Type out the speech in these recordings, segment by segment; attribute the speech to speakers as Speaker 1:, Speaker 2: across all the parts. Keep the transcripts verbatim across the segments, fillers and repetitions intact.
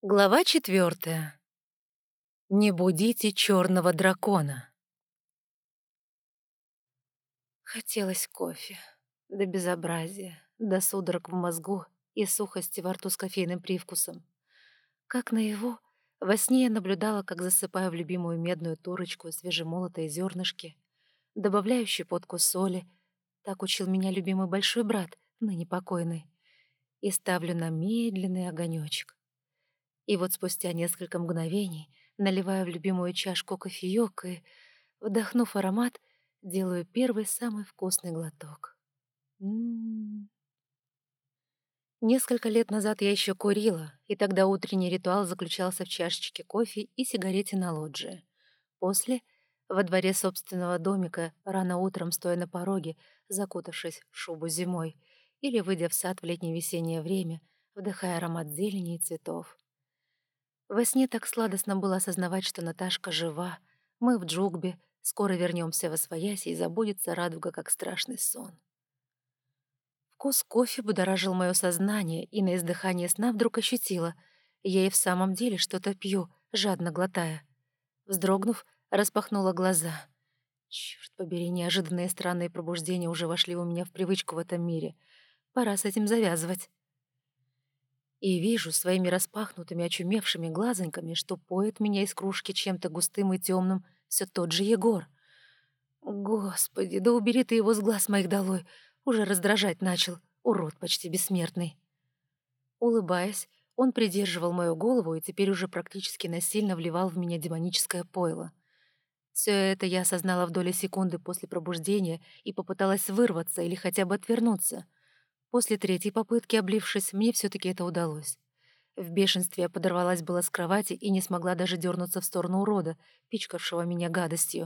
Speaker 1: Глава четвертая. Не будите черного дракона. Хотелось кофе. До безобразия, до судорог в мозгу и сухости во рту с кофейным привкусом. Как наяву, во сне я наблюдала, как засыпаю в любимую медную турочку свежемолотые зернышки, добавляю щепотку соли, так учил меня любимый большой брат, ныне покойный, и ставлю на медленный огонечек. И вот спустя несколько мгновений наливаю в любимую чашку кофеёк и, вдохнув аромат, делаю первый самый вкусный глоток. М. Несколько лет назад я еще курила, и тогда утренний ритуал заключался в чашечке кофе и сигарете на лоджии. После, во дворе собственного домика, рано утром, стоя на пороге, закутавшись в шубу зимой, или выйдя в сад в летнее-весеннее время, вдыхая аромат зелени и цветов. Во сне так сладостно было осознавать, что Наташка жива, мы в Джугбе, скоро вернемся восвояси и забудется радуга, как страшный сон. Вкус кофе будоражил мое сознание, и на издыхание сна вдруг ощутила. Я и в самом деле что-то пью, жадно глотая. Вздрогнув, распахнула глаза. Черт побери, неожиданные странные пробуждения уже вошли у меня в привычку в этом мире. Пора с этим завязывать. И вижу своими распахнутыми очумевшими глазоньками, что поет меня из кружки чем-то густым и темным все тот же Егор. Господи, да убери ты его с глаз моих долой, уже раздражать начал, урод почти бессмертный. Улыбаясь, он придерживал мою голову и теперь уже практически насильно вливал в меня демоническое пойло. Все это я осознала в доли секунды после пробуждения и попыталась вырваться или хотя бы отвернуться. После третьей попытки, облившись, мне все-таки это удалось. В бешенстве я подорвалась была с кровати и не смогла даже дернуться в сторону урода, пичкавшего меня гадостью.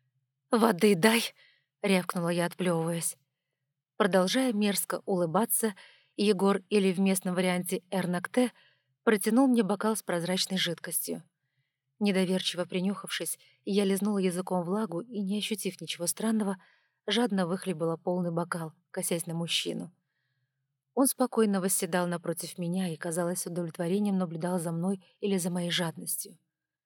Speaker 1: «Воды дай!» — рявкнула я, отплевываясь. Продолжая мерзко улыбаться, Егор, или в местном варианте Эрнакте, протянул мне бокал с прозрачной жидкостью. Недоверчиво принюхавшись, я лизнула языком влагу и, не ощутив ничего странного, жадно выхлебала полный бокал, косясь на мужчину. Он спокойно восседал напротив меня и, казалось, с удовлетворением наблюдал за мной или за моей жадностью.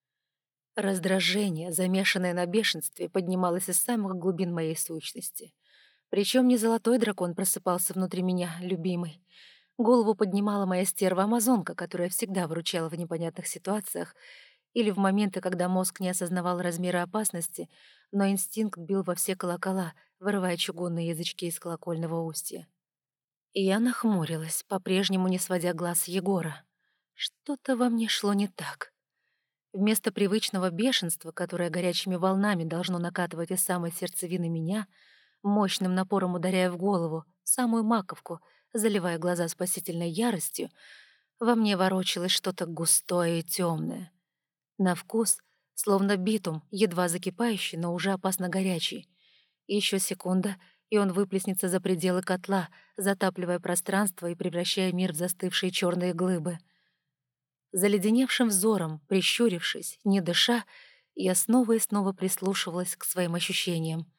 Speaker 1: Раздражение, замешанное на бешенстве, поднималось из самых глубин моей сущности. Причем не золотой дракон просыпался внутри меня, любимый. Голову поднимала моя стерва-амазонка, которая всегда выручала в непонятных ситуациях или в моменты, когда мозг не осознавал размера опасности, но инстинкт бил во все колокола, вырывая чугунные язычки из колокольного устья. И я нахмурилась, по-прежнему не сводя глаз с Егора. Что-то во мне шло не так. Вместо привычного бешенства, которое горячими волнами должно накатывать из самой сердцевины меня, мощным напором ударяя в голову, в самую маковку, заливая глаза спасительной яростью, во мне ворочалось что-то густое и темное. На вкус, словно битум, едва закипающий, но уже опасно горячий. Еще секунда, и он выплеснется за пределы котла, затапливая пространство и превращая мир в застывшие черные глыбы. Заледеневшим взором, прищурившись, не дыша, я снова и снова прислушивалась к своим ощущениям.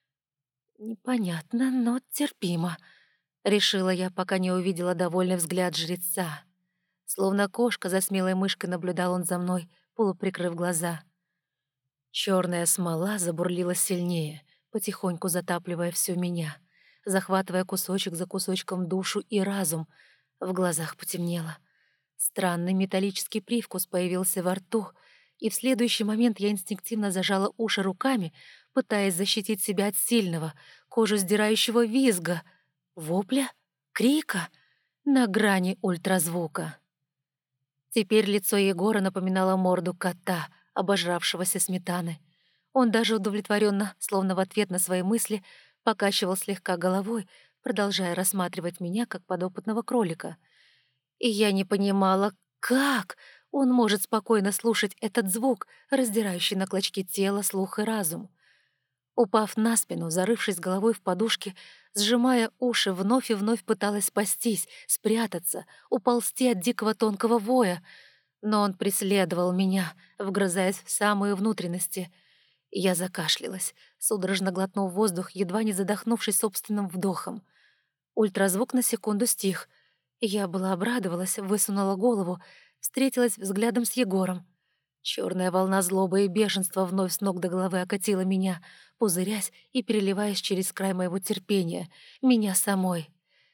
Speaker 1: «Непонятно, но терпимо», — решила я, пока не увидела довольный взгляд жреца. Словно кошка за смелой мышкой наблюдал он за мной, полуприкрыв глаза. Черная смола забурлила сильнее, потихоньку затапливая всю меня, захватывая кусочек за кусочком душу и разум. В глазах потемнело. Странный металлический привкус появился во рту, и в следующий момент я инстинктивно зажала уши руками, пытаясь защитить себя от сильного, кожу сдирающего визга, вопля, крика на грани ультразвука. Теперь лицо Егора напоминало морду кота, обожравшегося сметаны. Он даже удовлетворенно, словно в ответ на свои мысли, покачивал слегка головой, продолжая рассматривать меня как подопытного кролика. И я не понимала, как он может спокойно слушать этот звук, раздирающий на клочки тело, слух и разум. Упав на спину, зарывшись головой в подушки, сжимая уши, вновь и вновь пыталась спастись, спрятаться, уползти от дикого тонкого воя. Но он преследовал меня, вгрызаясь в самые внутренности. Я закашлялась, судорожно глотнув воздух, едва не задохнувшись собственным вдохом. Ультразвук на секунду стих. Я была обрадовалась, высунула голову. встретилась взглядом с Егором. Черная волна злобы и бешенства вновь с ног до головы окатила меня, пузырясь и переливаясь через край моего терпения, меня самой.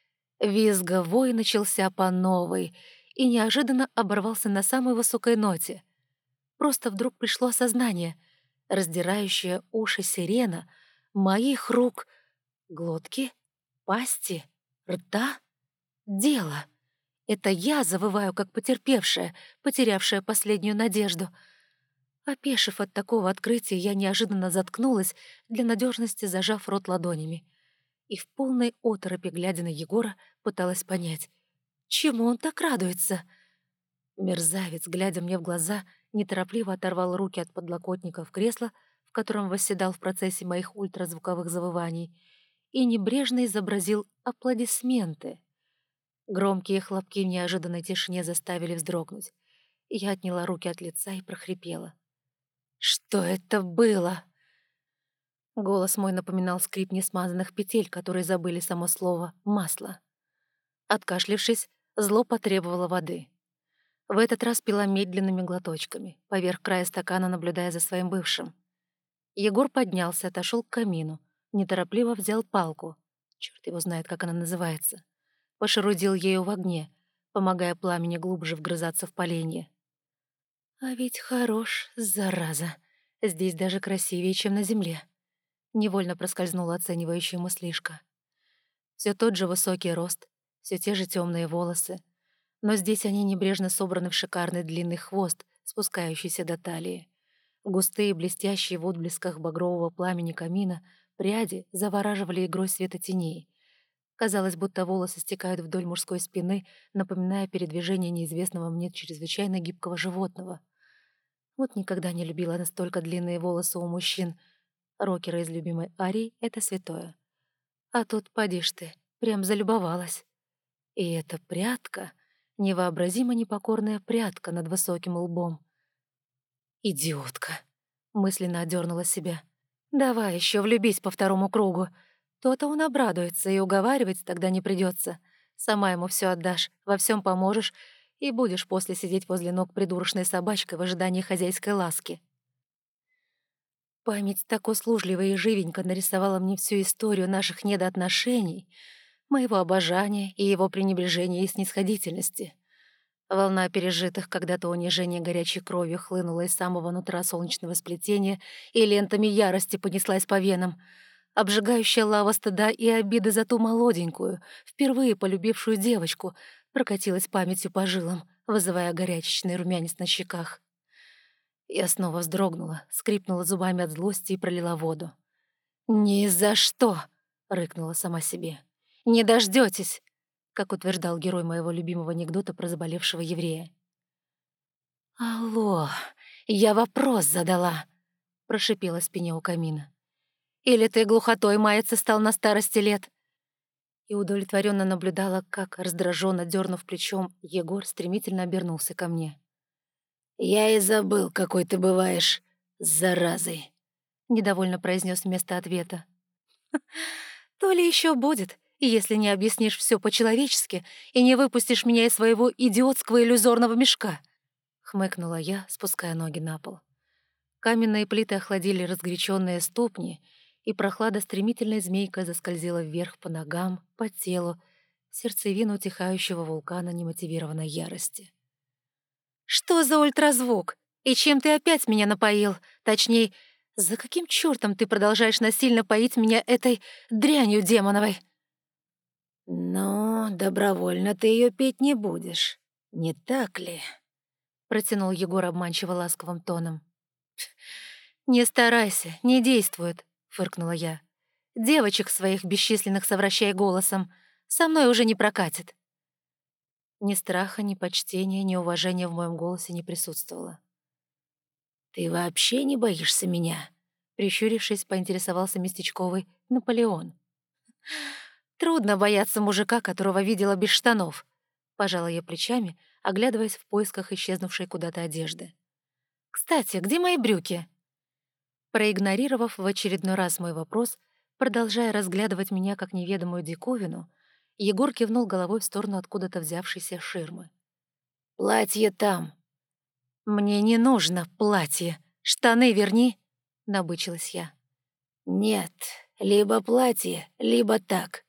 Speaker 1: Визговой начался по новой и неожиданно оборвался на самой высокой ноте. Просто вдруг пришло осознание. Раздирающая уши сирена моих рук, глотки, пасти, рта, дело. Это я завываю, как потерпевшая, потерявшая последнюю надежду. Опешив от такого открытия, я неожиданно заткнулась, для надежности зажав рот ладонями. И в полной оторопи, глядя на Егора, пыталась понять, чему он так радуется. Мерзавец, глядя мне в глаза, неторопливо оторвал руки от подлокотников кресла, в котором восседал в процессе моих ультразвуковых завываний, и небрежно изобразил аплодисменты. Громкие хлопки в неожиданной тишине заставили вздрогнуть. Я отняла руки от лица и прохрипела. «Что это было?» Голос мой напоминал скрип несмазанных петель, которые забыли само слово «масло». Откашлившись, зло потребовало воды. В этот раз пила медленными глоточками, поверх края стакана наблюдая за своим бывшим. Егор поднялся, отошел к камину, неторопливо взял палку. Черт его знает, как она называется. Пошерудил ею в огне, помогая пламени глубже вгрызаться в поленье. А ведь хорош, зараза. Здесь даже красивее, чем на земле. Невольно проскользнула оценивающая мыслишка. Все тот же высокий рост, все те же темные волосы, но здесь они небрежно собраны в шикарный длинный хвост, спускающийся до талии. Густые, блестящие в отблесках багрового пламени камина пряди завораживали игрой света теней. Казалось, будто волосы стекают вдоль мужской спины, напоминая передвижение неизвестного мне чрезвычайно гибкого животного. Вот никогда не любила настолько длинные волосы у мужчин. Рокеры из любимой арии — это святое. А тут, поди ж ты, прям залюбовалась. И эта прядка, невообразимо непокорная прядка над высоким лбом. «Идиотка!» — мысленно одернула себя. «Давай еще влюбись по второму кругу. То-то он обрадуется, и уговаривать тогда не придется. Сама ему все отдашь, во всем поможешь, и будешь после сидеть возле ног придурочной собачкой в ожидании хозяйской ласки». Память так услужливо и живенько нарисовала мне всю историю наших недоотношений, моего обожания и его пренебрежения и снисходительности. Волна пережитых когда-то унижений горячей кровью хлынула из самого нутра солнечного сплетения и лентами ярости понеслась по венам. Обжигающая лава стыда и обиды за ту молоденькую, впервые полюбившую девочку, прокатилась памятью по жилам, вызывая горячечный румянец на щеках. Я снова вздрогнула, скрипнула зубами от злости и пролила воду. «Ни за что!» — рыкнула сама себе. «Не дождётесь!» — как утверждал герой моего любимого анекдота про заболевшего еврея. «Алло, я вопрос задала!» — прошипела в спине у камина. «Или ты глухотой маяться стал на старости лет?» И удовлетворенно наблюдала, как, раздраженно дернув плечом, Егор стремительно обернулся ко мне. «Я и забыл, какой ты бываешь, заразой», — недовольно произнес вместо ответа. «То ли еще будет, если не объяснишь все по-человечески и не выпустишь меня из своего идиотского иллюзорного мешка», — хмыкнула я, спуская ноги на пол. Каменные плиты охладили разгоряченные ступни, и прохлада стремительной змейкой заскользила вверх по ногам, по телу, в сердцевину утихающего вулкана немотивированной ярости. «Что за ультразвук? И чем ты опять меня напоил? Точнее, за каким чертом ты продолжаешь насильно поить меня этой дрянью демоновой?»
Speaker 2: «Но добровольно ты ее пить не будешь, не так ли?»
Speaker 1: — протянул Егор обманчиво ласковым тоном. «Не старайся, не действует», — фыркнула я. «Девочек своих бесчисленных совращай голосом. Со мной уже не прокатит». Ни страха, ни почтения, ни уважения в моем голосе не присутствовало.
Speaker 2: «Ты вообще не боишься меня?»
Speaker 1: Прищурившись, поинтересовался местечковый Наполеон. «Трудно бояться мужика, которого видела без штанов», — пожала я плечами, оглядываясь в поисках исчезнувшей куда-то одежды. «Кстати, где мои брюки?» Проигнорировав в очередной раз мой вопрос, продолжая разглядывать меня как неведомую диковину, Егор кивнул головой в сторону откуда-то взявшейся ширмы.
Speaker 2: Платье там».
Speaker 1: «Мне не нужно платье. Штаны верни», — набычилась я.
Speaker 2: «Нет, либо платье, либо так».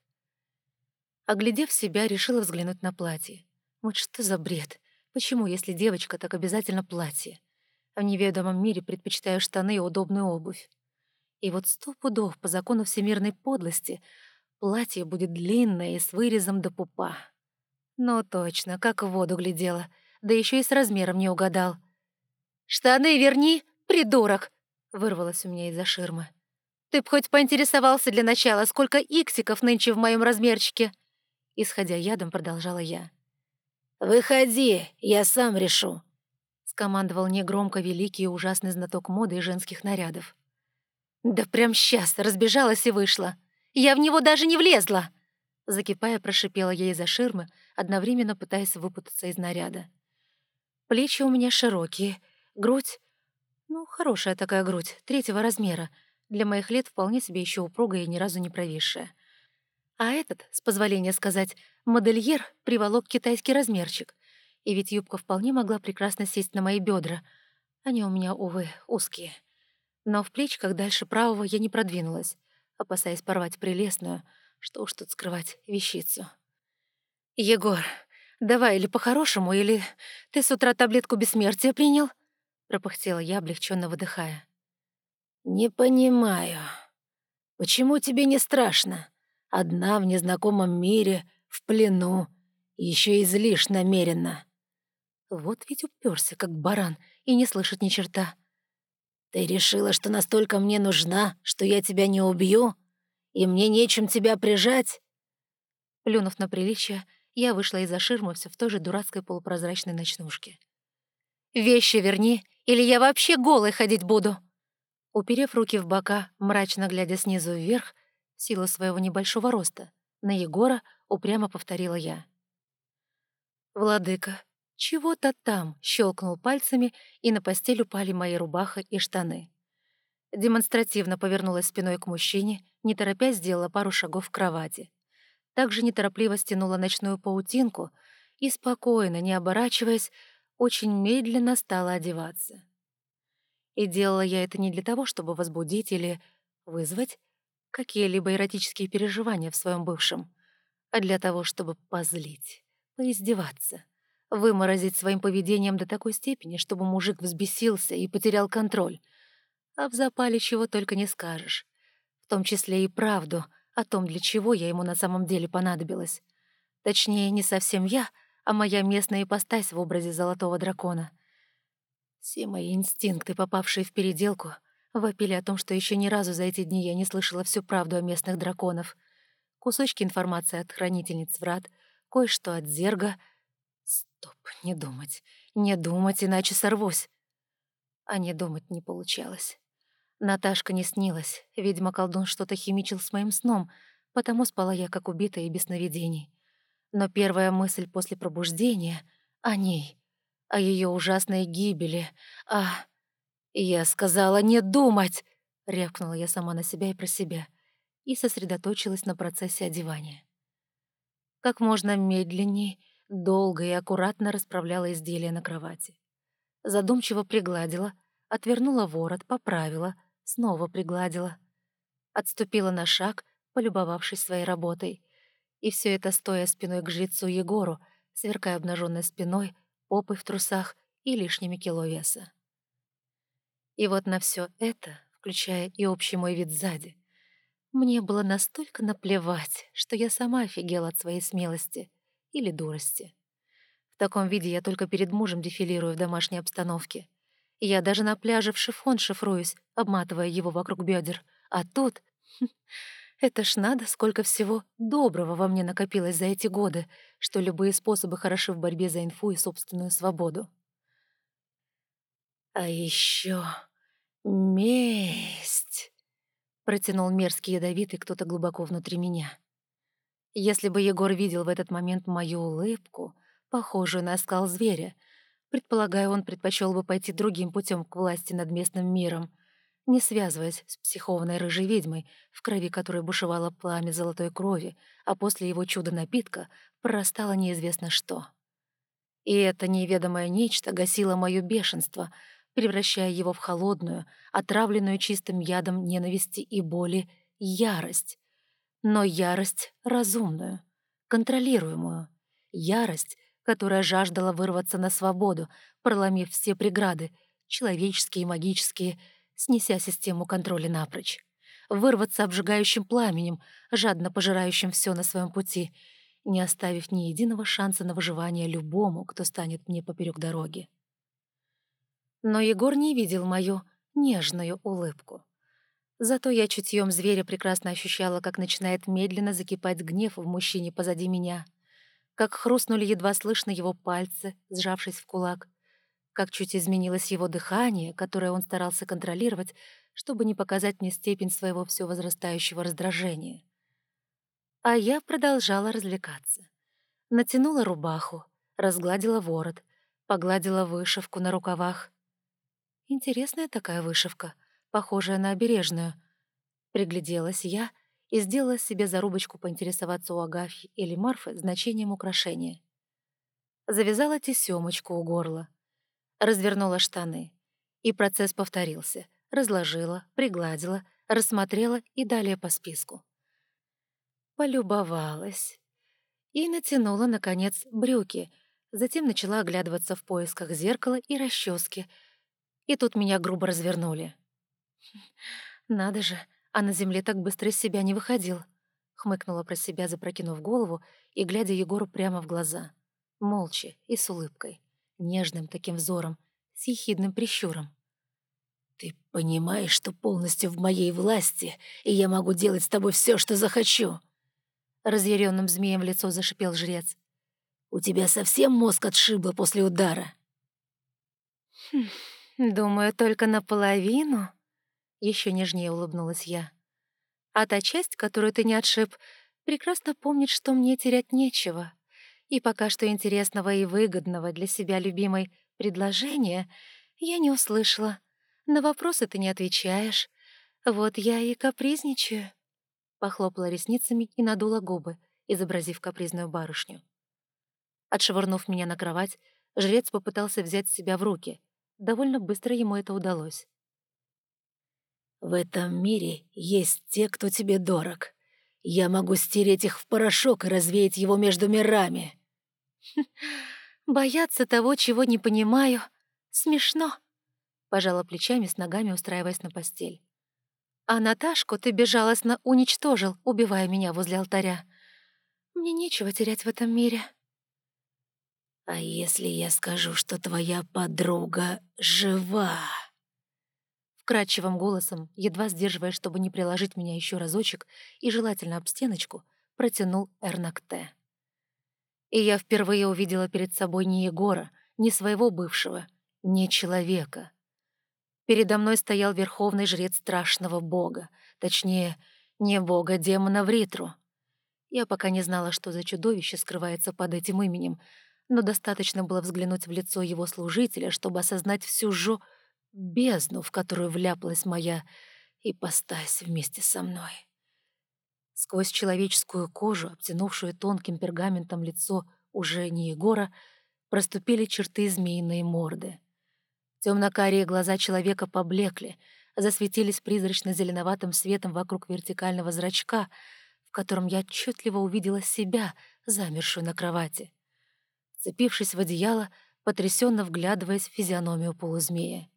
Speaker 1: Оглядев себя, решила взглянуть на платье. Вот что за бред? Почему, если девочка, так обязательно платье? В неведомом мире предпочитаю штаны и удобную обувь. И вот сто пудов по закону всемирной подлости платье будет длинное и с вырезом до пупа. Ну точно, как в воду глядела, да еще и с размером не угадал. «Штаны верни, придурок!» — вырвалось у меня из-за ширмы. «Ты б хоть поинтересовался для начала, сколько иксиков нынче в моем размерчике?» Исходя ядом, продолжала я.
Speaker 2: «Выходи, я сам решу»,
Speaker 1: — скомандовал негромко великий и ужасный знаток моды и женских нарядов. «Да прям сейчас разбежалась и вышла. Я в него даже не влезла!» Закипая, прошипела я из-за ширмы, одновременно пытаясь выпутаться из наряда. Плечи у меня широкие, грудь... Ну, хорошая такая грудь, третьего размера. Для моих лет вполне себе еще упругая и ни разу не провисшая. А этот, с позволения сказать, модельер приволок китайский размерчик. И ведь юбка вполне могла прекрасно сесть на мои бедра. Они у меня, увы, узкие. Но в плечиках дальше правого я не продвинулась, опасаясь порвать прелестную, что уж тут скрывать, вещицу. «Егор, давай или по-хорошему, или ты с утра таблетку бессмертия принял?» — пропыхтела я, облегченно выдыхая.
Speaker 2: «Не понимаю. Почему тебе не страшно? Одна в незнакомом мире, в плену, еще и злишь намеренно».
Speaker 1: Вот ведь уперся, как баран, и не слышит ни черта.
Speaker 2: «Ты решила, что настолько мне нужна, что я тебя не убью? И мне нечем тебя прижать?»
Speaker 1: Плюнув на приличие, я вышла из-за ширмы все в той же дурацкой полупрозрачной ночнушке. «Вещи верни, или я вообще голой ходить буду!» Уперев руки в бока, мрачно глядя снизу вверх, в силу своего небольшого роста, на Егора упрямо повторила я. «Владыка, чего-то там!» — щелкнул пальцами, и на постель упали мои рубаха и штаны. Демонстративно повернулась спиной к мужчине, не торопясь сделала пару шагов к кровати. Также неторопливо стянула ночную паутинку и, спокойно, не оборачиваясь, очень медленно стала одеваться. И делала я это не для того, чтобы возбудить или вызвать какие-либо эротические переживания в своем бывшем, а для того, чтобы позлить, поиздеваться, выморозить своим поведением до такой степени, чтобы мужик взбесился и потерял контроль. А в запале чего только не скажешь. В том числе и правду о том, для чего я ему на самом деле понадобилась. Точнее, не совсем я, а моя местная ипостась в образе золотого дракона. Все мои инстинкты, попавшие в переделку, вопили о том, что еще ни разу за эти дни я не слышала всю правду о местных драконов. Кусочки информации от хранительниц врат, кое-что от зерга. Стоп, не думать, не думать, иначе сорвусь. А не думать не получалось. Наташка не снилась, видимо, колдун что-то химичил с моим сном, потому спала я как убитая и без сновидений. Но первая мысль после пробуждения — о ней, о ее ужасной гибели, а... «Я сказала не думать!» — рявкнула я сама на себя и про себя и сосредоточилась на процессе одевания. Как можно медленней, долго и аккуратно расправляла изделие на кровати. Задумчиво пригладила, отвернула ворот, поправила, снова пригладила. Отступила на шаг, полюбовавшись своей работой. И все это стоя спиной к жрецу Егору, сверкая обнаженной спиной, попой в трусах и лишними кило веса. И вот на все это, включая и общий мой вид сзади, мне было настолько наплевать, что я сама офигела от своей смелости или дурости. В таком виде я только перед мужем дефилирую в домашней обстановке. Я даже на пляже в шифон шифруюсь, обматывая его вокруг бедер. А тут... Это ж надо, сколько всего доброго во мне накопилось за эти годы, что любые способы хороши в борьбе за инфу и собственную свободу. А еще месть, протянул мерзкий ядовитый кто-то глубоко внутри меня. Если бы Егор видел в этот момент мою улыбку, похожую на оскал зверя, предполагаю, он предпочел бы пойти другим путем к власти над местным миром, не связываясь с психованной рыжей ведьмой, в крови которой бушевало пламя золотой крови, а после его чудо-напитка прорастало неизвестно что. И это неведомое нечто гасило мое бешенство, превращая его в холодную, отравленную чистым ядом ненависти и боли, ярость. Но ярость разумную, контролируемую. Ярость, которая жаждала вырваться на свободу, проломив все преграды, человеческие и магические, снеся систему контроля напрочь. Вырваться обжигающим пламенем, жадно пожирающим все на своем пути, не оставив ни единого шанса на выживание любому, кто станет мне поперек дороги. Но Егор не видел мою нежную улыбку. Зато я чутьем зверя прекрасно ощущала, как начинает медленно закипать гнев в мужчине позади меня, как хрустнули едва слышно его пальцы, сжавшись в кулак, как чуть изменилось его дыхание, которое он старался контролировать, чтобы не показать мне степень своего все возрастающего раздражения. А я продолжала развлекаться. Натянула рубаху, разгладила ворот, погладила вышивку на рукавах. Интересная такая вышивка, похожая на обережную. Пригляделась я и сделала себе зарубочку поинтересоваться у Агафьи или Марфы значением украшения. Завязала тесемочку у горла, развернула штаны. И процесс повторился. Разложила, пригладила, рассмотрела и далее по списку. Полюбовалась. И натянула, наконец, брюки. Затем начала оглядываться в поисках зеркала и расчески. И тут меня грубо развернули. «Надо же, а на земле так быстро из себя не выходил», — хмыкнула про себя, запрокинув голову и глядя Егору прямо в глаза. Молча и с улыбкой, нежным таким взором, с ехидным прищуром.
Speaker 2: «Ты понимаешь, что полностью в моей власти, и я могу делать с тобой все, что захочу?»
Speaker 1: Разъяренным змеем в лицо зашипел жрец.
Speaker 2: «У тебя совсем мозг отшибло после удара?»
Speaker 1: «Хм, думаю, только наполовину», — еще нежнее улыбнулась я. «А та часть, которую ты не отшиб, прекрасно помнит, что мне терять нечего. И пока что интересного и выгодного для себя любимой предложения я не услышала. На вопросы ты не отвечаешь. Вот я и капризничаю». Похлопала ресницами и надула губы, изобразив капризную барышню. Отшвырнув меня на кровать, жрец попытался взять себя в руки. Довольно быстро ему это удалось.
Speaker 2: «В этом мире есть те, кто тебе дорог. Я могу стереть их в порошок и развеять его между мирами».
Speaker 1: «Бояться того, чего не понимаю, смешно», — пожала плечами с ногами, устраиваясь на постель. «А Наташку ты безжалостно уничтожил, убивая меня возле алтаря. Мне нечего терять в этом мире».
Speaker 2: «А если я скажу, что твоя подруга жива?»
Speaker 1: Вкрадчивым голосом, едва сдерживая, чтобы не приложить меня еще разочек и желательно об стеночку, протянул Эрнакте. И я впервые увидела перед собой не Егора, не своего бывшего, не человека. Передо мной стоял верховный жрец страшного бога, точнее, не бога-демона Вритру. Я пока не знала, что за чудовище скрывается под этим именем, но достаточно было взглянуть в лицо его служителя, чтобы осознать всю жо... бездну, в которую вляпалась моя ипостась вместе со мной. Сквозь человеческую кожу, обтянувшую тонким пергаментом лицо уже не Егора, проступили черты змеиной морды. Темно-карие глаза человека поблекли, засветились призрачно-зеленоватым светом вокруг вертикального зрачка, в котором я отчетливо увидела себя, замершую на кровати. Вцепившись в одеяло, потрясенно вглядываясь в физиономию полузмея.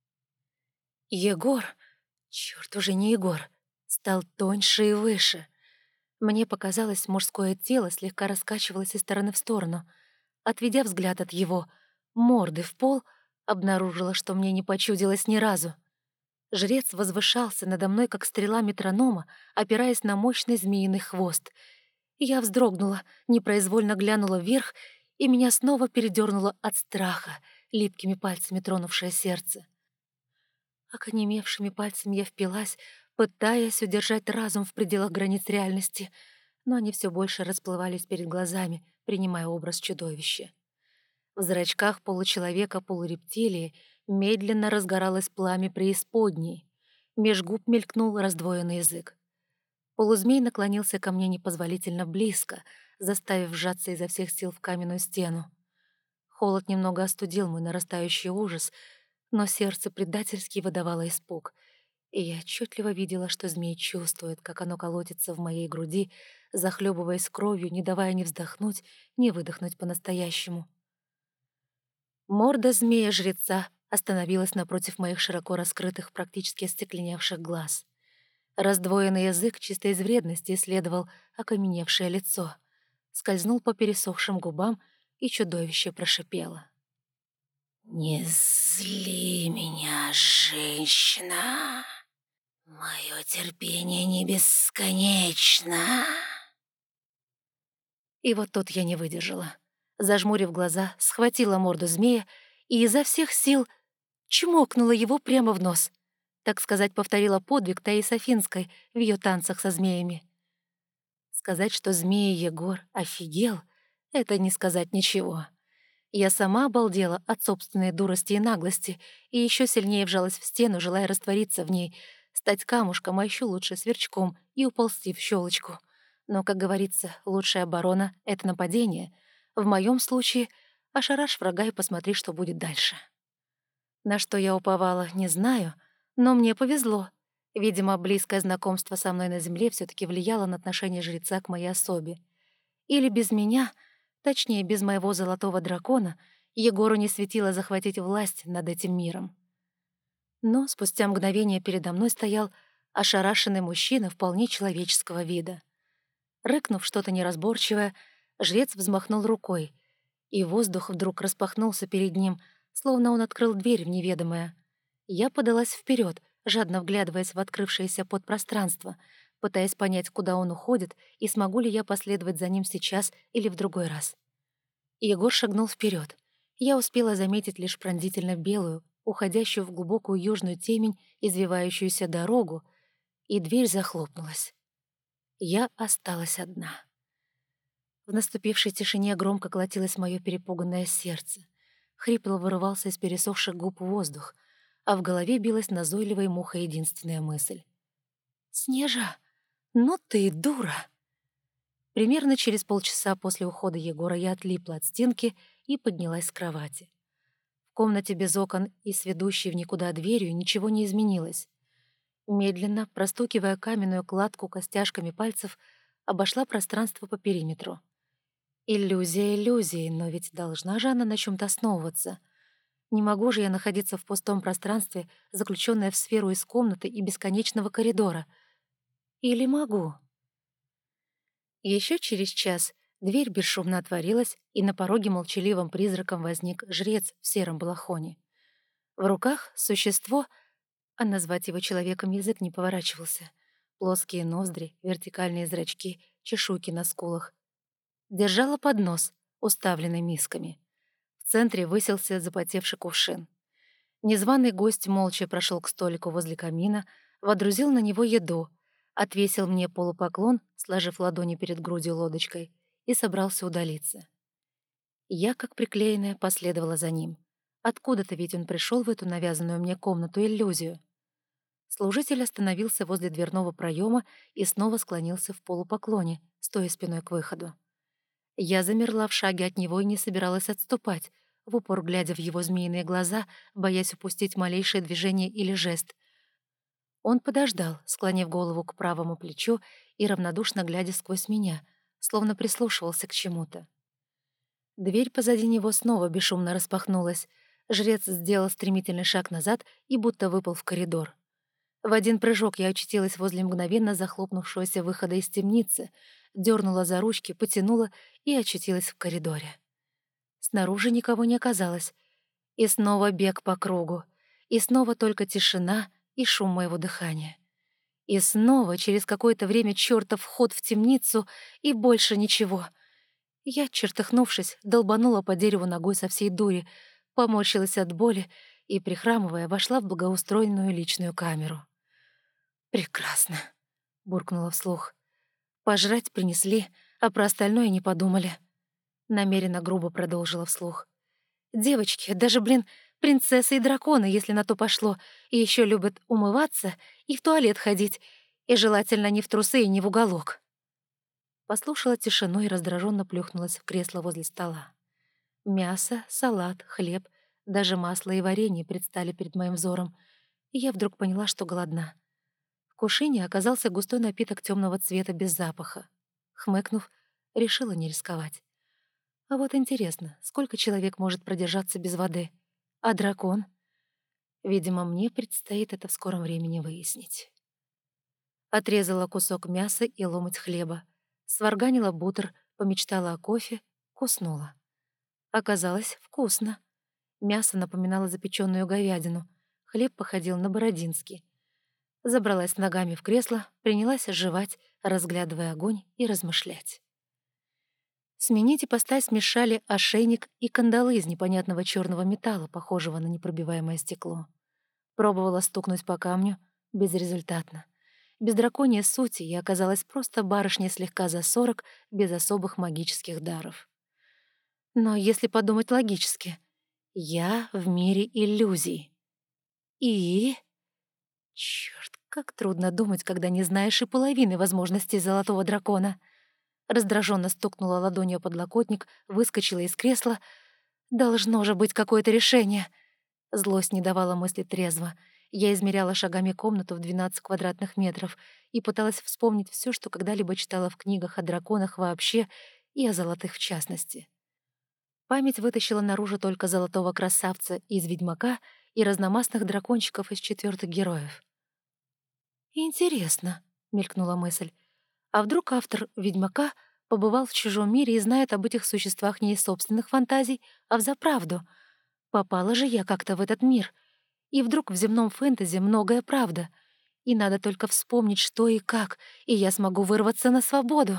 Speaker 1: Егор, черт, уже не Егор, стал тоньше и выше. Мне показалось, мужское тело слегка раскачивалось из стороны в сторону. Отведя взгляд от его морды в пол, обнаружила, что мне не почудилось ни разу. Жрец возвышался надо мной, как стрела метронома, опираясь на мощный змеиный хвост. Я вздрогнула, непроизвольно глянула вверх, и меня снова передернуло от страха, липкими пальцами тронувшее сердце. Оконемевшими пальцами я впилась, пытаясь удержать разум в пределах границ реальности, но они все больше расплывались перед глазами, принимая образ чудовища. В зрачках получеловека-полурептилии медленно разгоралось пламя преисподней. Меж губ мелькнул раздвоенный язык. Полузмей наклонился ко мне непозволительно близко, заставив сжаться изо всех сил в каменную стену. Холод немного остудил мой нарастающий ужас, но сердце предательски выдавало испуг, и я отчетливо видела, что змей чувствует, как оно колотится в моей груди, захлебываясь кровью, не давая ни вздохнуть, ни выдохнуть по-настоящему. Морда змея-жреца остановилась напротив моих широко раскрытых, практически остекленевших глаз. Раздвоенный язык чисто из вредности исследовал окаменевшее лицо, скользнул по пересохшим губам, и чудовище прошипело.
Speaker 2: «Не зли меня, женщина! Мое терпение не бесконечно!»
Speaker 1: И вот тут я не выдержала. Зажмурив глаза, схватила морду змея и изо всех сил чмокнула его прямо в нос. Так сказать, повторила подвиг Таис Афинской в ее танцах со змеями. Сказать, что змея Егор офигел, это не сказать ничего. Я сама обалдела от собственной дурости и наглости и еще сильнее вжалась в стену, желая раствориться в ней, стать камушком, а еще лучше сверчком и уползти в щелочку. Но, как говорится, лучшая оборона — это нападение. В моем случае — ошарашь врага и посмотри, что будет дальше. На что я уповала, не знаю, но мне повезло. Видимо, близкое знакомство со мной на земле все-таки влияло на отношение жреца к моей особе. Или без меня, точнее, без моего золотого дракона, Егору не светило захватить власть над этим миром. Но спустя мгновение передо мной стоял ошарашенный мужчина вполне человеческого вида. Рыкнув что-то неразборчивое, жрец взмахнул рукой, и воздух вдруг распахнулся перед ним, словно он открыл дверь в неведомое. Я подалась вперед, жадно вглядываясь в открывшееся подпространство, пытаясь понять, куда он уходит, и смогу ли я последовать за ним сейчас или в другой раз. Егор шагнул вперед. Я успела заметить лишь пронзительно белую, уходящую в глубокую южную темень, извивающуюся дорогу, и дверь захлопнулась. Я осталась одна. В наступившей тишине громко колотилось мое перепуганное сердце. Хрипло вырывался из пересохших губ воздух, а в голове билась назойливой мухой единственная мысль. «Снежа, ну ты дура!» Примерно через полчаса после ухода Егора я отлипла от стенки и поднялась с кровати. В комнате без окон и с ведущей в никуда дверью ничего не изменилось. Медленно, простукивая каменную кладку костяшками пальцев, обошла пространство по периметру. Иллюзия иллюзией, но ведь должна же она на чем-то основываться. Не могу же я находиться в пустом пространстве, заключенная в сферу из комнаты и бесконечного коридора. Или могу? Еще через час дверь бесшумно отворилась, и на пороге молчаливым призраком возник жрец в сером балахоне. В руках существо, а назвать его человеком язык не поворачивался. Плоские ноздри, вертикальные зрачки, чешуйки на скулах. Держала поднос, уставленный мисками. В центре высился запотевший кувшин. Незваный гость молча прошел к столику возле камина, водрузил на него еду, отвесил мне полупоклон, сложив ладони перед грудью лодочкой, и собрался удалиться. Я, как приклеенная, последовала за ним. Откуда-то ведь он пришел в эту навязанную мне комнату-иллюзию. Служитель остановился возле дверного проема и снова склонился в полупоклоне, стоя спиной к выходу. Я замерла в шаге от него и не собиралась отступать, в упор глядя в его змеиные глаза, боясь упустить малейшее движение или жест. Он подождал, склонив голову к правому плечу и равнодушно глядя сквозь меня, словно прислушивался к чему-то. Дверь позади него снова бесшумно распахнулась. Жрец сделал стремительный шаг назад и будто выпал в коридор. В один прыжок я очутилась возле мгновенно захлопнувшегося выхода из темницы, дернула за ручки, потянула и очутилась в коридоре. Снаружи никого не оказалось. И снова бег по кругу. И снова только тишина и шум моего дыхания. И снова через какое-то время чертов вход в темницу и больше ничего. Я, чертыхнувшись, долбанула по дереву ногой со всей дури, поморщилась от боли и, прихрамывая, вошла в благоустроенную личную камеру. «Прекрасно», — буркнула вслух. «Пожрать принесли, а про остальное не подумали». Намеренно грубо продолжила вслух. «Девочки, даже, блин, принцессы и драконы, если на то пошло, и еще любят умываться и в туалет ходить, и желательно не в трусы и не в уголок». Послушала тишину и раздраженно плюхнулась в кресло возле стола. Мясо, салат, хлеб, даже масло и варенье предстали перед моим взором, и я вдруг поняла, что голодна. В кувшине оказался густой напиток темного цвета без запаха. Хмыкнув, решила не рисковать. А вот интересно, сколько человек может продержаться без воды? А дракон? Видимо, мне предстоит это в скором времени выяснить. Отрезала кусок мяса и ломоть хлеба. Сварганила бутер, помечтала о кофе, куснула. Оказалось, вкусно. Мясо напоминало запеченную говядину, хлеб походил на бородинский. Забралась ногами в кресло, принялась жевать, разглядывая огонь и размышлять. Сменить ипостась смешали ошейник и кандалы из непонятного черного металла, похожего на непробиваемое стекло. Пробовала стукнуть по камню, безрезультатно. Без драконьей сути я оказалась просто барышней слегка за сорок, без особых магических даров. Но если подумать логически, я в мире иллюзий. И... Чёрт, как трудно думать, когда не знаешь и половины возможностей золотого дракона. Раздраженно стукнула ладонью о подлокотник, выскочила из кресла. Должно же быть какое-то решение. Злость не давала мысли трезво. Я измеряла шагами комнату в двенадцать квадратных метров и пыталась вспомнить все, что когда-либо читала в книгах о драконах вообще и о золотых в частности. Память вытащила наружу только золотого красавца из «Ведьмака» и разномастных дракончиков из четвертых героев. «Интересно», — мелькнула мысль, «а вдруг автор «Ведьмака» побывал в чужом мире и знает об этих существах не из собственных фантазий, а взаправду? Попала же я как-то в этот мир, и вдруг в земном фэнтези многое правда, и надо только вспомнить, что и как, и я смогу вырваться на свободу».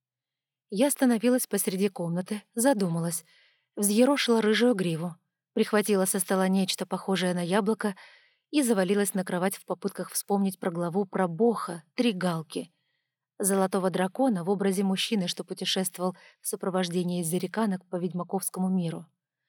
Speaker 1: Я остановилась посреди комнаты, задумалась, взъерошила рыжую гриву, прихватила со стола нечто похожее на яблоко и завалилась на кровать в попытках вспомнить про главу про Боха «Три галки». Золотого дракона в образе мужчины, что путешествовал в сопровождении зериканок по ведьмаковскому миру.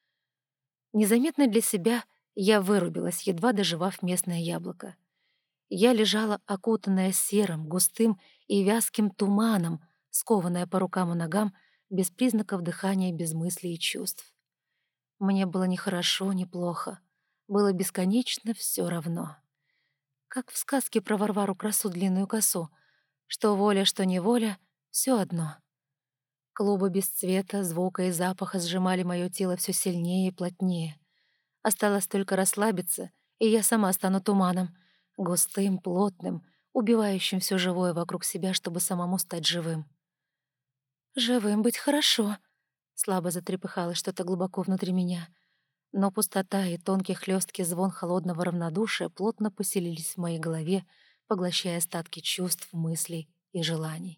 Speaker 1: Незаметно для себя я вырубилась, едва доживав местное яблоко. Я лежала, окутанная серым, густым и вязким туманом, скованная по рукам и ногам, без признаков дыхания, без мыслей и чувств. Мне было ни хорошо, ни плохо. Было бесконечно все равно. Как в сказке про Варвару Красу длинную косу. Что воля, что неволя — все одно. Клубы без цвета, звука и запаха сжимали мое тело все сильнее и плотнее. Осталось только расслабиться, и я сама стану туманом, густым, плотным, убивающим все живое вокруг себя, чтобы самому стать живым. «Живым быть хорошо», — слабо затрепыхалось что-то глубоко внутри меня. Но пустота и тонкий хлёсткий звон холодного равнодушия плотно поселились в моей голове, поглощая остатки чувств, мыслей и желаний.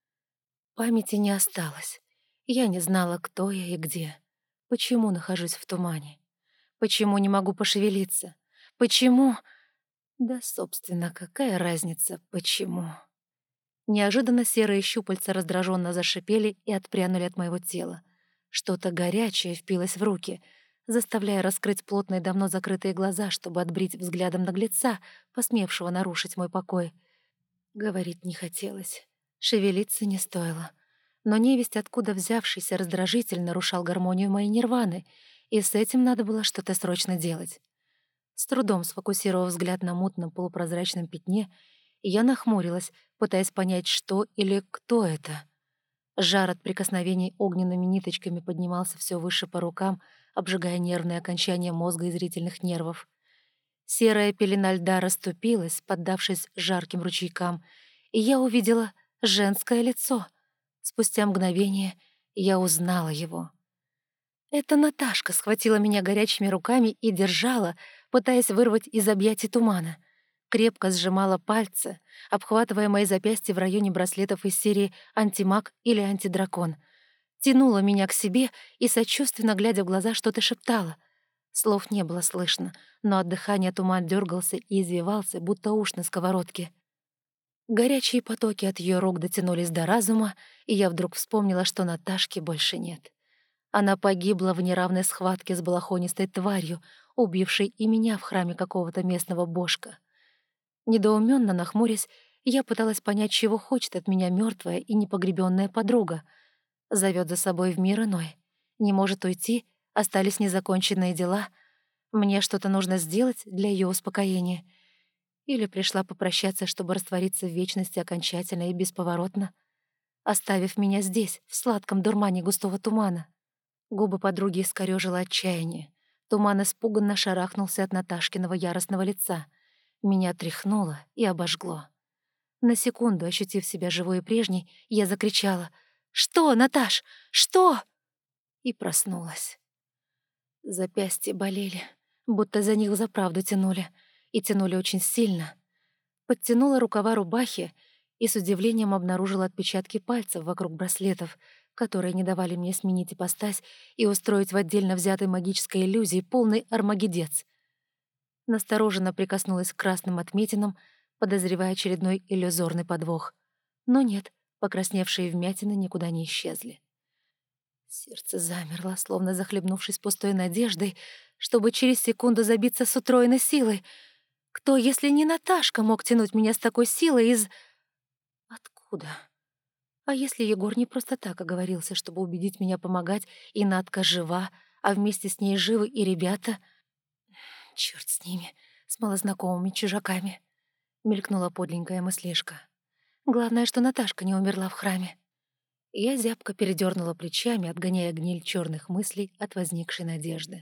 Speaker 1: Памяти не осталось. Я не знала, кто я и где. Почему нахожусь в тумане? Почему не могу пошевелиться? Почему... Да, собственно, какая разница, почему? Неожиданно серые щупальца раздраженно зашипели и отпрянули от моего тела. Что-то горячее впилось в руки, заставляя раскрыть плотные давно закрытые глаза, чтобы отбрить взглядом наглеца, посмевшего нарушить мой покой. Говорить не хотелось. Шевелиться не стоило. Но невесть, откуда взявшийся раздражитель, нарушал гармонию моей нирваны, и с этим надо было что-то срочно делать. С трудом сфокусировав взгляд на мутном полупрозрачном пятне, я нахмурилась, пытаясь понять, что или кто это. Жар от прикосновений огненными ниточками поднимался все выше по рукам, обжигая нервные окончания мозга и зрительных нервов. Серая пелена льда расступилась, поддавшись жарким ручейкам, и я увидела женское лицо. Спустя мгновение я узнала его. Это Наташка схватила меня горячими руками и держала, пытаясь вырвать из объятий тумана. Крепко сжимала пальцы, обхватывая мои запястья в районе браслетов из серии «Антимаг» или «Антидракон». Тянула меня к себе и, сочувственно глядя в глаза, что-то шептала. Слов не было слышно, но от дыхания туман дергался и извивался, будто уж на сковородке. Горячие потоки от ее рук дотянулись до разума, и я вдруг вспомнила, что Наташки больше нет. Она погибла в неравной схватке с балахонистой тварью, убившей и меня в храме какого-то местного божка. Недоуменно нахмурясь, я пыталась понять, чего хочет от меня мертвая и непогребенная подруга. Зовет за собой в мир иной. Не может уйти, Остались незаконченные дела. Мне что-то нужно сделать для ее успокоения. Или пришла попрощаться, чтобы раствориться в вечности окончательно и бесповоротно, оставив меня здесь, в сладком дурмане густого тумана. Губы подруги искорёжило отчаяние. Туман испуганно шарахнулся от Наташкиного яростного лица. Меня тряхнуло и обожгло. На секунду, ощутив себя живой и прежней, я закричала: «Что, Наташ? Что?» И проснулась. Запястья болели, будто за них взаправду тянули. И тянули очень сильно. Подтянула рукава рубахи и с удивлением обнаружила отпечатки пальцев вокруг браслетов, которые не давали мне сменить ипостась и устроить в отдельно взятой магической иллюзии полный армагеддец. Настороженно прикоснулась к красным отметинам, подозревая очередной иллюзорный подвох. Но нет, покрасневшие вмятины никуда не исчезли. Сердце замерло, словно захлебнувшись пустой надеждой, чтобы через секунду забиться с утроенной силой. Кто, если не Наташка, мог тянуть меня с такой силой из... Откуда? А если Егор не просто так оговорился, чтобы убедить меня помогать, и Натка жива, а вместе с ней живы и ребята? Чёрт с ними, с малознакомыми чужаками. Мелькнула подленькая мыслишка. Главное, что Наташка не умерла в храме. Я зябко передернула плечами, отгоняя гниль черных мыслей от возникшей надежды.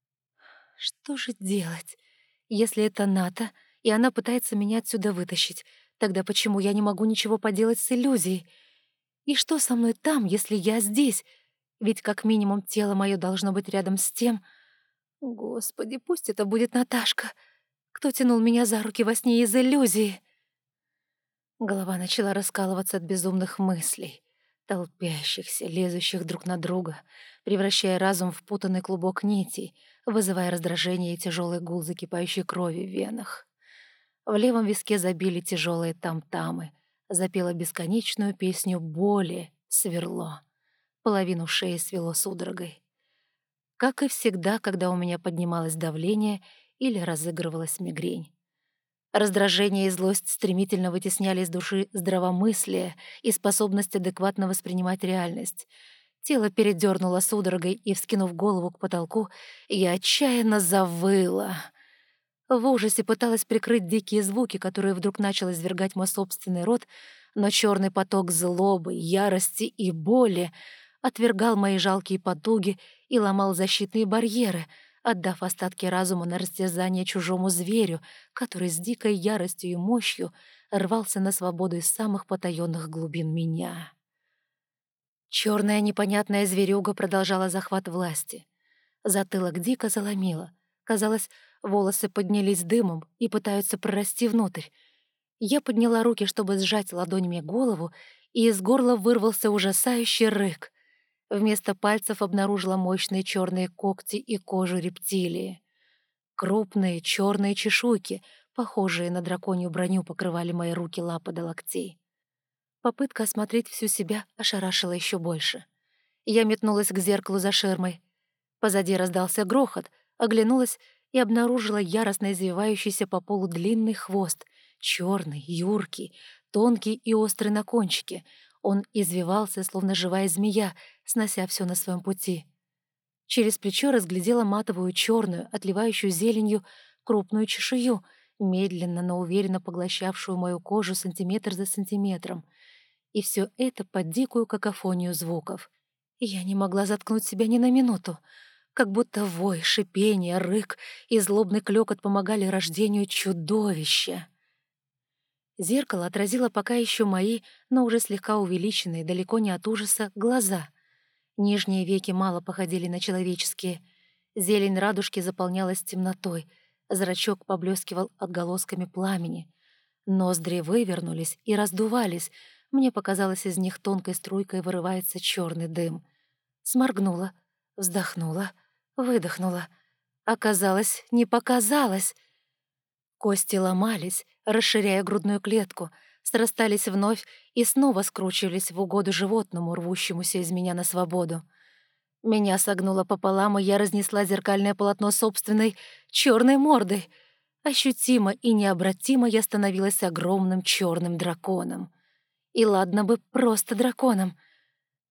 Speaker 1: Что же делать? Если это Ната, и она пытается меня отсюда вытащить, тогда почему я не могу ничего поделать с иллюзией? И что со мной там, если я здесь? Ведь как минимум тело мое должно быть рядом с тем... Господи, пусть это будет Наташка. Кто тянул меня за руки во сне из иллюзии? Голова начала раскалываться от безумных мыслей, толпящихся, лезущих друг на друга, превращая разум в путанный клубок нитей, вызывая раздражение и тяжелый гул закипающей крови в венах. В левом виске забили тяжелые там-тамы, запела бесконечную песню боли, сверло. Половину шеи свело судорогой. Как и всегда, когда у меня поднималось давление или разыгрывалась мигрень. Раздражение и злость стремительно вытесняли из души здравомыслие и способность адекватно воспринимать реальность. Тело передёрнуло судорогой, и, вскинув голову к потолку, я отчаянно завыла. В ужасе пыталась прикрыть дикие звуки, которые вдруг начал извергать мой собственный рот, но черный поток злобы, ярости и боли отвергал мои жалкие потуги и ломал защитные барьеры, отдав остатки разума на растерзание чужому зверю, который с дикой яростью и мощью рвался на свободу из самых потаённых глубин меня. Черная непонятная зверюга продолжала захват власти. Затылок дико заломило. Казалось, волосы поднялись дымом и пытаются прорасти внутрь. Я подняла руки, чтобы сжать ладонями голову, и из горла вырвался ужасающий рык. Вместо пальцев обнаружила мощные черные когти и кожу рептилии. Крупные черные чешуйки, похожие на драконью броню, покрывали мои руки, лапы до локтей. Попытка осмотреть всю себя ошарашила еще больше. Я метнулась к зеркалу за ширмой. Позади раздался грохот, оглянулась и обнаружила яростно извивающийся по полу длинный хвост, черный, юркий, тонкий и острый на кончике. Он извивался, словно живая змея, снося все на своем пути. Через плечо разглядела матовую черную, отливающую зеленью, крупную чешую, медленно, но уверенно поглощавшую мою кожу сантиметр за сантиметром. И все это под дикую какофонию звуков. Я не могла заткнуть себя ни на минуту. Как будто вой, шипение, рык и злобный клёкот помогали рождению чудовища. Зеркало отразило пока еще мои, но уже слегка увеличенные, далеко не от ужаса, глаза. Нижние веки мало походили на человеческие. Зелень радужки заполнялась темнотой, зрачок поблескивал отголосками пламени. Ноздри вывернулись и раздувались, мне показалось, из них тонкой струйкой вырывается черный дым. Сморгнула, вздохнула, выдохнула. Оказалось, не показалось. Кости ломались, расширяя грудную клетку, срастались вновь и снова скручивались в угоду животному, рвущемуся из меня на свободу. Меня согнуло пополам, и я разнесла зеркальное полотно собственной черной мордой. Ощутимо и необратимо я становилась огромным черным драконом. И ладно бы просто драконом.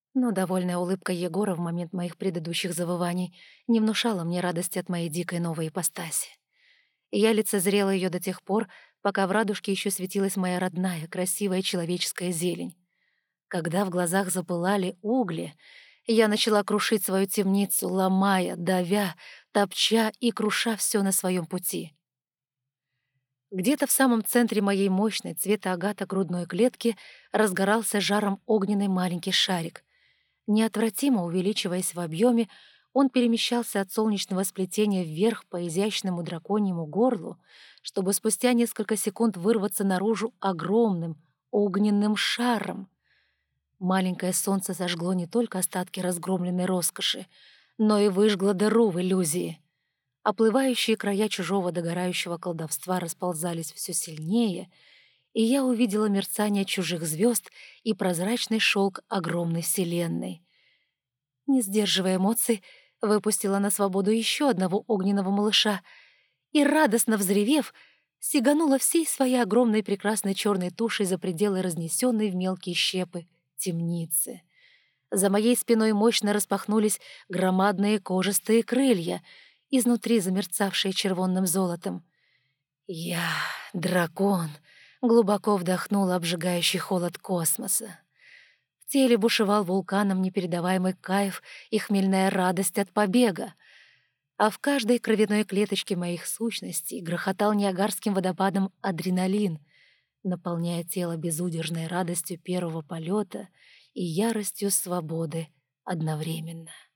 Speaker 1: Но довольная улыбка Егора в момент моих предыдущих завываний не внушала мне радости от моей дикой новой ипостаси. И я лицезрела ее до тех пор, пока в радужке еще светилась моя родная, красивая человеческая зелень. Когда в глазах запылали угли, я начала крушить свою темницу, ломая, давя, топча и круша все на своем пути. Где-то в самом центре моей мощной цвета агата грудной клетки разгорался жаром огненный маленький шарик. Неотвратимо увеличиваясь в объеме, он перемещался от солнечного сплетения вверх по изящному драконьему горлу, чтобы спустя несколько секунд вырваться наружу огромным огненным шаром. Маленькое солнце сожгло не только остатки разгромленной роскоши, но и выжгло дыру в иллюзии. Оплывающие края чужого догорающего колдовства расползались все сильнее, и я увидела мерцание чужих звезд и прозрачный шелк огромной вселенной. Не сдерживая эмоций, выпустила на свободу еще одного огненного малыша и, радостно взревев, сиганула всей своей огромной прекрасной черной тушей за пределы разнесенной в мелкие щепы темницы. За моей спиной мощно распахнулись громадные кожистые крылья, изнутри замерцавшие червонным золотом. Я, дракон, глубоко вдохнула обжигающий холод космоса. В теле бушевал вулканом непередаваемый кайф и хмельная радость от побега, а в каждой кровяной клеточке моих сущностей грохотал ниагарским водопадом адреналин, наполняя тело безудержной радостью первого полета и яростью свободы одновременно.